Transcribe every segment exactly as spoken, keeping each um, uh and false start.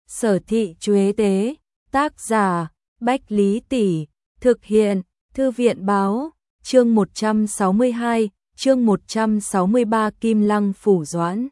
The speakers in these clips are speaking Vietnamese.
Sở thị Chuế Tế, tác giả, Bách Lý Tỷ, thực hiện, Thư viện báo, chương một trăm sáu mươi hai, chương một trăm sáu mươi ba Kim Lăng Phủ Doãn.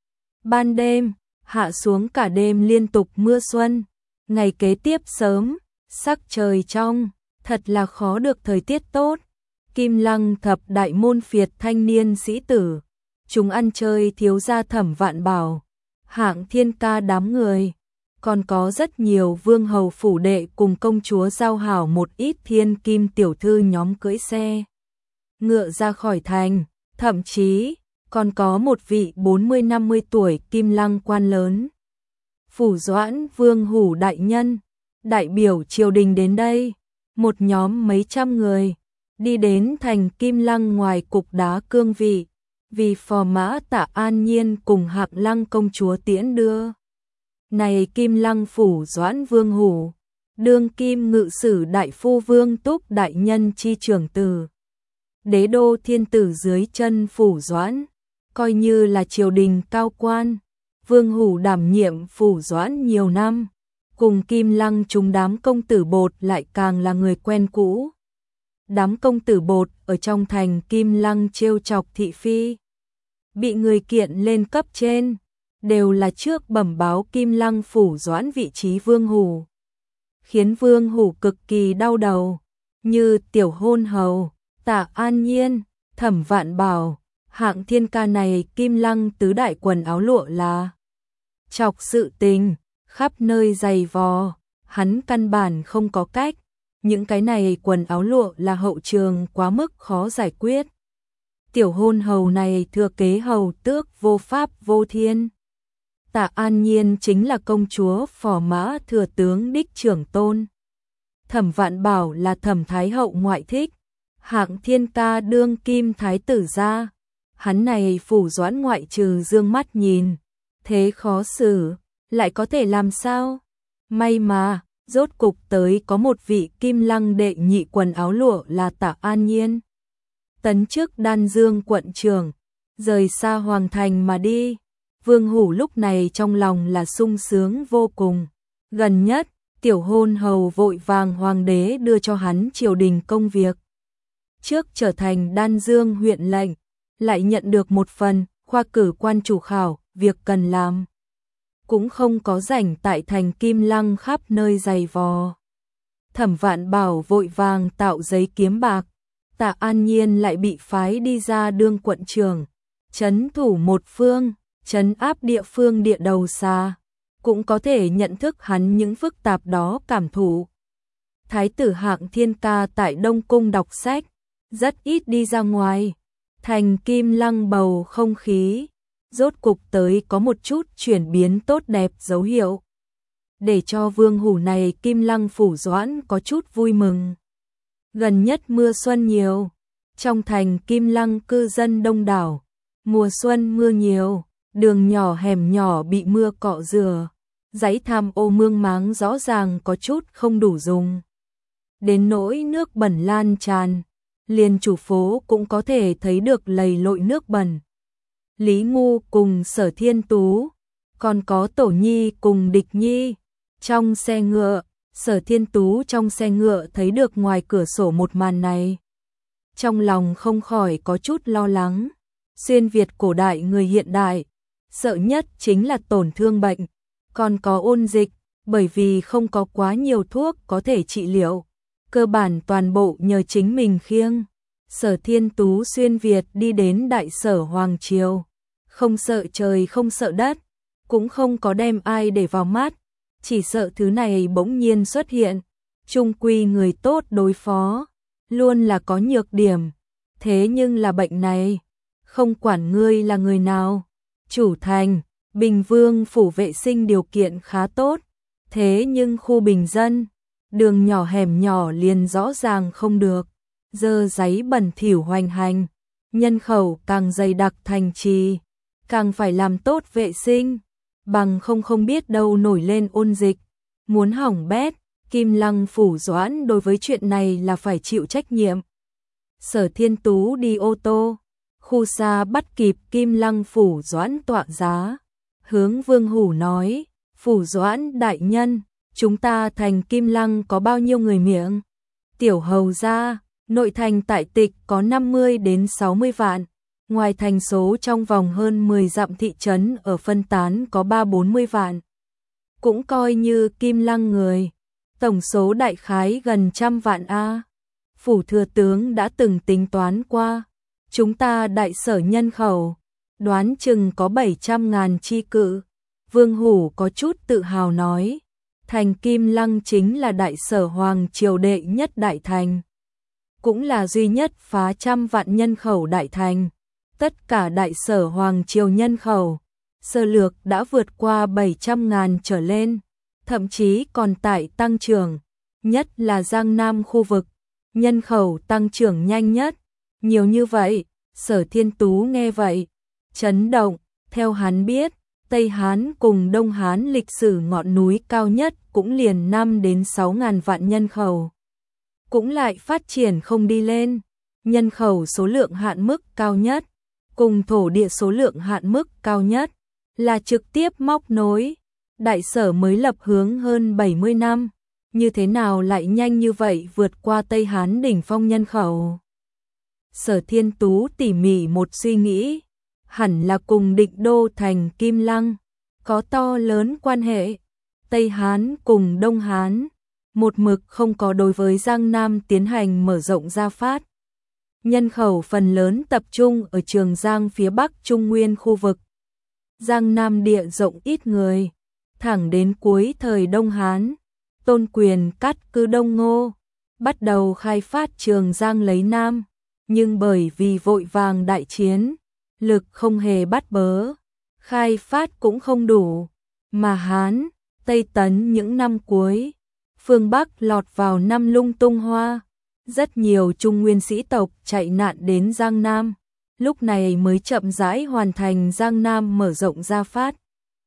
Ban đêm, hạ xuống cả đêm liên tục mưa xuân, ngày kế tiếp sớm, sắc trời trong, thật là khó được thời tiết tốt. Kim Lăng thập đại môn phiệt thanh niên sĩ tử, chúng ăn chơi thiếu gia Thẩm Vạn Bảo, Hạng Thiên Ca đám người, còn có rất nhiều vương hầu phủ đệ cùng công chúa giao hảo một ít thiên kim tiểu thư nhóm cưỡi xe ngựa ra khỏi thành, thậm chí còn có một vị bốn mươi năm mươi tuổi Kim Lăng quan lớn. Phủ Doãn Vương Hủ đại nhân, đại biểu triều đình đến đây, một nhóm mấy trăm người, đi đến thành Kim Lăng ngoài cục đá cương vị, vì phò mã Tạ An Nhiên cùng Hạng Lăng công chúa tiễn đưa. Này Kim Lăng Phủ Doãn Vương Hủ, đương kim ngự sử đại phu Vương Túc đại nhân chi trưởng tử, đế đô thiên tử dưới chân Phủ Doãn, coi như là triều đình cao quan. Vương Hủ đảm nhiệm Phủ Doãn nhiều năm, cùng Kim Lăng chúng đám công tử bột lại càng là người quen cũ. Đám công tử bột ở trong thành Kim Lăng trêu chọc thị phi, bị người kiện lên cấp trên, đều là trước bẩm báo Kim Lăng Phủ Doãn vị trí Vương Hủ, khiến Vương Hủ cực kỳ đau đầu, như Tiểu Hôn Hầu, Tạ An Nhiên, Thẩm Vạn Bảo, Hạng Thiên Ca này Kim Lăng tứ đại quần áo lụa là chọc sự tình, khắp nơi giày vò, hắn căn bản không có cách, những cái này quần áo lụa là hậu trường quá mức khó giải quyết. Tiểu Hôn Hầu này thừa kế hầu tước vô pháp vô thiên. Tạ An Nhiên chính là công chúa phò mã thừa tướng đích trưởng tôn. Thẩm Vạn Bảo là Thẩm Thái hậu ngoại thích. Hạng Thiên Ca đương kim thái tử gia. Hắn này Phủ Doãn ngoại trừ dương mắt nhìn, thế khó xử, lại có thể làm sao? May mà, rốt cục tới có một vị Kim Lăng đệ nhị quần áo lụa là Tạ An Nhiên. Tấn chức Đan Dương quận trưởng, rời xa hoàng thành mà đi. Vương Hủ lúc này trong lòng là sung sướng vô cùng. Gần nhất, Tiểu Hôn Hầu vội vàng hoàng đế đưa cho hắn triều đình công việc. Trước trở thành Đan Dương huyện lệnh, lại nhận được một phần khoa cử quan chủ khảo, việc cần làm. Cũng không có rảnh tại thành Kim Lăng khắp nơi giày vò. Thẩm Vạn Bảo vội vàng tạo giấy kiếm bạc, Tạ An Nhiên lại bị phái đi ra đương quận trưởng, trấn thủ một phương, trấn áp địa phương địa đầu xa, cũng có thể nhận thức hắn những phức tạp đó cảm thụ. Thái tử Hạng Thiên Ca tại Đông Cung đọc sách, rất ít đi ra ngoài, thành Kim Lăng bầu không khí, rốt cục tới có một chút chuyển biến tốt đẹp dấu hiệu, để cho Vương Hủ này Kim Lăng Phủ Doãn có chút vui mừng. Gần nhất mưa xuân nhiều, trong thành Kim Lăng cư dân đông đảo, mùa xuân mưa nhiều, đường nhỏ hẻm nhỏ bị mưa cọ rửa, dãy tham ô mương máng rõ ràng có chút không đủ dùng. Đến nỗi nước bẩn lan tràn, liền chủ phố cũng có thể thấy được lầy lội nước bẩn. Lý Ngu cùng Sở Thiên Tú, còn có Tổ Nhi cùng Địch Nhi, trong xe ngựa. Sở Thiên Tú trong xe ngựa thấy được ngoài cửa sổ một màn này, trong lòng không khỏi có chút lo lắng. Xuyên Việt cổ đại người hiện đại, sợ nhất chính là tổn thương bệnh, còn có ôn dịch, bởi vì không có quá nhiều thuốc có thể trị liệu, cơ bản toàn bộ nhờ chính mình khiêng. Sở Thiên Tú xuyên Việt đi đến đại sở Hoàng Triều, không sợ trời không sợ đất, cũng không có đem ai để vào mắt, chỉ sợ thứ này bỗng nhiên xuất hiện, chung quy người tốt đối phó, luôn là có nhược điểm, thế nhưng là bệnh này, không quản ngươi là người nào, chủ thành, Bình Vương phủ vệ sinh điều kiện khá tốt, thế nhưng khu bình dân, đường nhỏ hẻm nhỏ liền rõ ràng không được, dơ giấy bẩn thỉu hoành hành, nhân khẩu càng dày đặc thành trì, càng phải làm tốt vệ sinh, bằng không không biết đâu nổi lên ôn dịch, muốn hỏng bét. Kim Lăng Phủ Doãn đối với chuyện này là phải chịu trách nhiệm. Sở Thiên Tú đi ô tô, khu xa bắt kịp Kim Lăng Phủ Doãn tọa giá, hướng Vương Hủ nói, Phủ Doãn đại nhân, chúng ta thành Kim Lăng có bao nhiêu người miệng? Tiểu hầu gia, nội thành tại tịch có năm mươi đến sáu mươi vạn, ngoài thành số trong vòng hơn mười dặm thị trấn ở phân tán có ba bốn mươi vạn. Cũng coi như Kim Lăng người, tổng số đại khái gần trăm vạn a. Phủ thừa tướng đã từng tính toán qua, chúng ta đại sở nhân khẩu, đoán chừng có bảy trăm ngàn chi cự. Vương Hủ có chút tự hào nói, thành Kim Lăng chính là đại sở hoàng triều đệ nhất đại thành, cũng là duy nhất phá trăm vạn nhân khẩu đại thành. Tất cả đại sở hoàng triều nhân khẩu, sơ lược đã vượt qua bảy trăm ngàn trở lên, thậm chí còn tại tăng trưởng, nhất là Giang Nam khu vực, nhân khẩu tăng trưởng nhanh nhất. Nhiều như vậy, Sở Thiên Tú nghe vậy, chấn động, theo hắn biết, Tây Hán cùng Đông Hán lịch sử ngọn núi cao nhất cũng liền năm đến sáu ngàn vạn nhân khẩu. Cũng lại phát triển không đi lên, nhân khẩu số lượng hạn mức cao nhất, cùng thổ địa số lượng hạn mức cao nhất, là trực tiếp móc nối. Đại sở mới lập hướng hơn bảy mươi năm, như thế nào lại nhanh như vậy vượt qua Tây Hán đỉnh phong nhân khẩu? Sở Thiên Tú tỉ mỉ một suy nghĩ, hẳn là cùng định đô thành Kim Lăng có to lớn quan hệ. Tây Hán cùng Đông Hán một mực không có đối với Giang Nam tiến hành mở rộng ra phát. Nhân khẩu phần lớn tập trung ở Trường Giang phía Bắc Trung Nguyên khu vực. Giang Nam địa rộng ít người, thẳng đến cuối thời Đông Hán, Tôn Quyền cắt cứ Đông Ngô, bắt đầu khai phát Trường Giang lấy Nam, nhưng bởi vì vội vàng đại chiến, lực không hề bắt bớ, khai phát cũng không đủ, mà Hán, Tây Tấn những năm cuối, phương Bắc lọt vào năm lung tung hoa, rất nhiều Trung Nguyên sĩ tộc chạy nạn đến Giang Nam, lúc này mới chậm rãi hoàn thành Giang Nam mở rộng ra phát.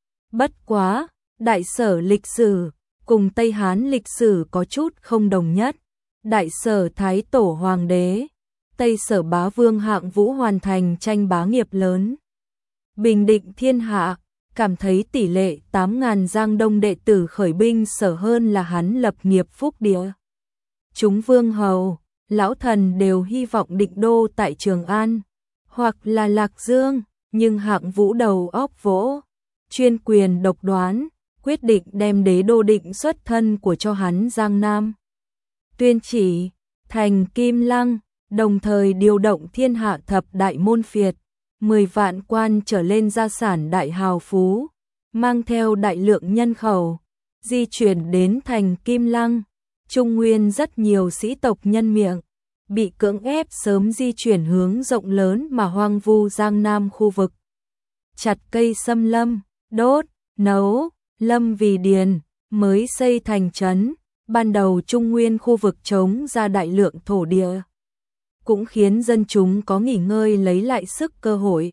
Bất quá, đại sở lịch sử cùng Tây Hán lịch sử có chút không đồng nhất. Đại sở Thái Tổ Hoàng đế, Tây sở Bá Vương Hạng Vũ hoàn thành tranh bá nghiệp lớn, bình định thiên hạ, cảm thấy tỷ lệ tám ngàn Giang Đông đệ tử khởi binh sở hơn là hắn lập nghiệp phúc địa. Chúng vương hầu, lão thần đều hy vọng định đô tại Trường An, hoặc là Lạc Dương, nhưng Hạng Vũ đầu óc vỗ, chuyên quyền độc đoán, quyết định đem đế đô định xuất thân của cho hắn Giang Nam. Tuyên chỉ, thành Kim Lăng, đồng thời điều động thiên hạ thập đại môn phiệt, mười vạn quan trở lên gia sản đại hào phú, mang theo đại lượng nhân khẩu, di chuyển đến thành Kim Lăng. Trung Nguyên rất nhiều sĩ tộc nhân miệng, bị cưỡng ép sớm di chuyển hướng rộng lớn mà hoang vu Giang Nam khu vực. Chặt cây xâm lâm, đốt, nấu, lâm vì điền, mới xây thành trấn, ban đầu Trung Nguyên khu vực trống ra đại lượng thổ địa, cũng khiến dân chúng có nghỉ ngơi lấy lại sức cơ hội.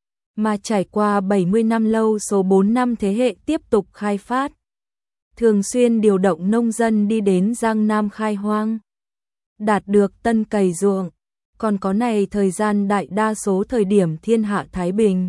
Mà trải qua bảy mươi năm lâu số bốn năm thế hệ tiếp tục khai phát, thường xuyên điều động nông dân đi đến Giang Nam khai hoang, đạt được tân cày ruộng, còn có này thời gian đại đa số thời điểm thiên hạ thái bình.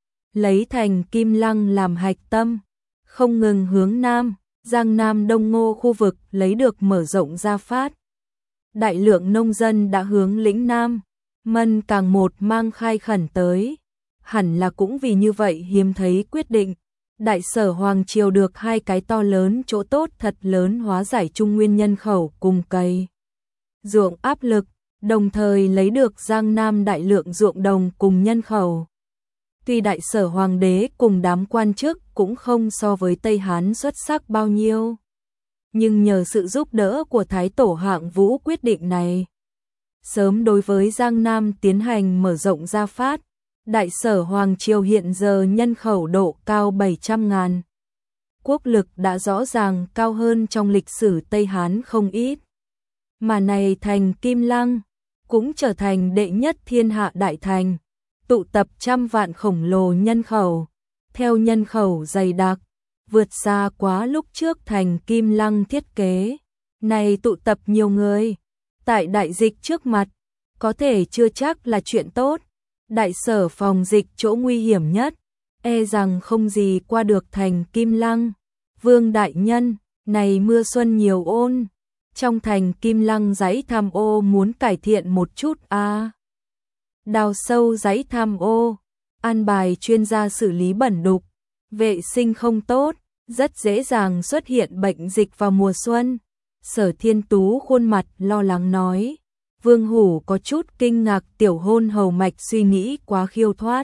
Lấy thành Kim Lăng làm hạch tâm, không ngừng hướng Nam, Giang Nam Đông Ngô khu vực lấy được mở rộng ra phát. Đại lượng nông dân đã hướng lĩnh Nam, Mân càng một mang khai khẩn tới, hẳn là cũng vì như vậy hiếm thấy quyết định. Đại sở Hoàng Triều được hai cái to lớn chỗ tốt thật lớn hóa giải Trung Nguyên nhân khẩu cùng cày ruộng áp lực, đồng thời lấy được Giang Nam đại lượng ruộng đồng cùng nhân khẩu. Tuy đại sở Hoàng đế cùng đám quan chức cũng không so với Tây Hán xuất sắc bao nhiêu, nhưng nhờ sự giúp đỡ của Thái Tổ Hạng Vũ quyết định này, sớm đối với Giang Nam tiến hành mở rộng ra phát. Đại sở Hoàng Triều hiện giờ nhân khẩu độ cao bảy trăm ngàn. Quốc lực đã rõ ràng cao hơn trong lịch sử Tây Hán không ít. Mà này thành Kim Lăng, cũng trở thành đệ nhất thiên hạ đại thành, tụ tập trăm vạn khổng lồ nhân khẩu. Theo nhân khẩu dày đặc, vượt xa quá lúc trước thành Kim Lăng thiết kế. Này tụ tập nhiều người, tại đại dịch trước mặt, có thể chưa chắc là chuyện tốt. Đại sở phòng dịch chỗ nguy hiểm nhất, e rằng không gì qua được thành Kim Lăng. Vương đại nhân, này mưa xuân nhiều ôn, trong thành Kim Lăng dãy tham ô muốn cải thiện một chút a. À. Đào sâu dãy tham ô, an bài chuyên gia xử lý bẩn đục, vệ sinh không tốt, rất dễ dàng xuất hiện bệnh dịch vào mùa xuân. Sở Thiên Tú khuôn mặt lo lắng nói. Vương Hủ có chút kinh ngạc, tiểu hôn hầu mạch suy nghĩ quá khiêu thoát.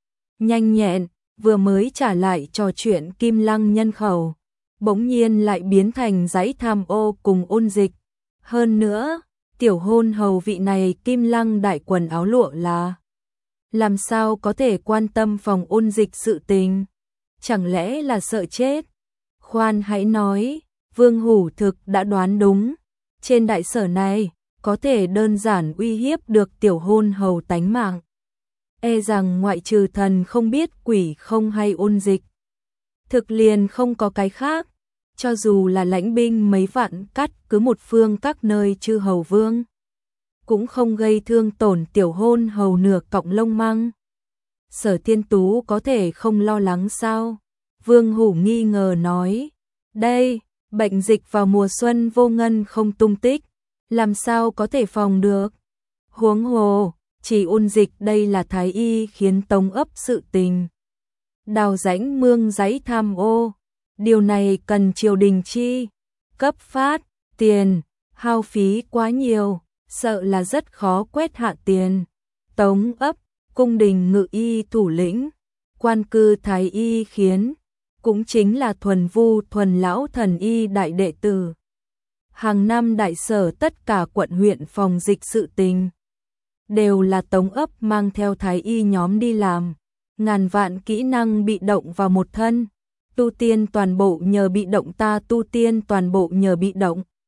Nhanh nhẹn, vừa mới trả lại trò chuyện Kim Lăng nhân khẩu, bỗng nhiên lại biến thành dãy tham ô cùng ôn dịch. Hơn nữa, tiểu hôn hầu vị này Kim Lăng đại quần áo lụa là làm sao có thể quan tâm phòng ôn dịch sự tình? Chẳng lẽ là sợ chết? Khoan hãy nói, Vương Hủ thực đã đoán đúng. Trên đại sở này, có thể đơn giản uy hiếp được tiểu hôn hầu tánh mạng. E rằng ngoại trừ thần không biết quỷ không hay ôn dịch, thực liền không có cái khác. Cho dù là lãnh binh mấy vạn cắt cứ một phương các nơi chư hầu vương, cũng không gây thương tổn tiểu hôn hầu nửa cọng lông măng. Sở Thiên Tú có thể không lo lắng sao? Vương Hủ nghi ngờ nói. Đây, bệnh dịch vào mùa xuân vô ngân không tung tích, làm sao có thể phòng được? Huống hồ, chỉ ôn dịch đây là thái y khiến tống ấp sự tình. Đào rãnh mương dãy tham ô, điều này cần triều đình chi, cấp phát, tiền, hao phí quá nhiều, sợ là rất khó quét hạ tiền. Tống ấp, cung đình ngự y thủ lĩnh, quan cư thái y khiến, cũng chính là thuần vu thuần lão thần y đại đệ tử. Hàng năm đại sở tất cả quận huyện phòng dịch sự tình, đều là tống ấp mang theo thái y nhóm đi làm. Ngàn vạn kỹ năng bị động vào một thân, tu tiên toàn bộ nhờ bị động ta tu tiên toàn bộ nhờ bị động.